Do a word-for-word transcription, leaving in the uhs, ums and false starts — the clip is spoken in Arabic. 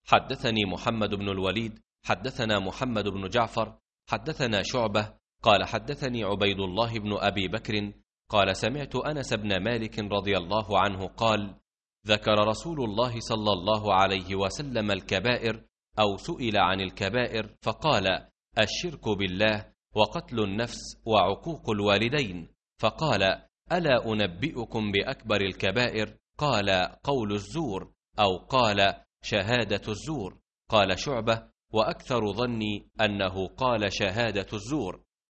حدثني محمد بن الوليد حدثنا محمد بن جعفر حدثنا شعبة قال حدثني عبيد الله بن أبي بكر قال سمعت أنس بن مالك رضي الله عنه قال ذكر رسول الله صلى الله عليه وسلم الكبائر أو سئل عن الكبائر فقال الشرك بالله وقتل النفس وعقوق الوالدين، فقال ألا أنبئكم بأكبر الكبائر؟ قال قول الزور، أو قال شهادة الزور. قال شعبة وأكثر ظني أنه قال شهادة الزور.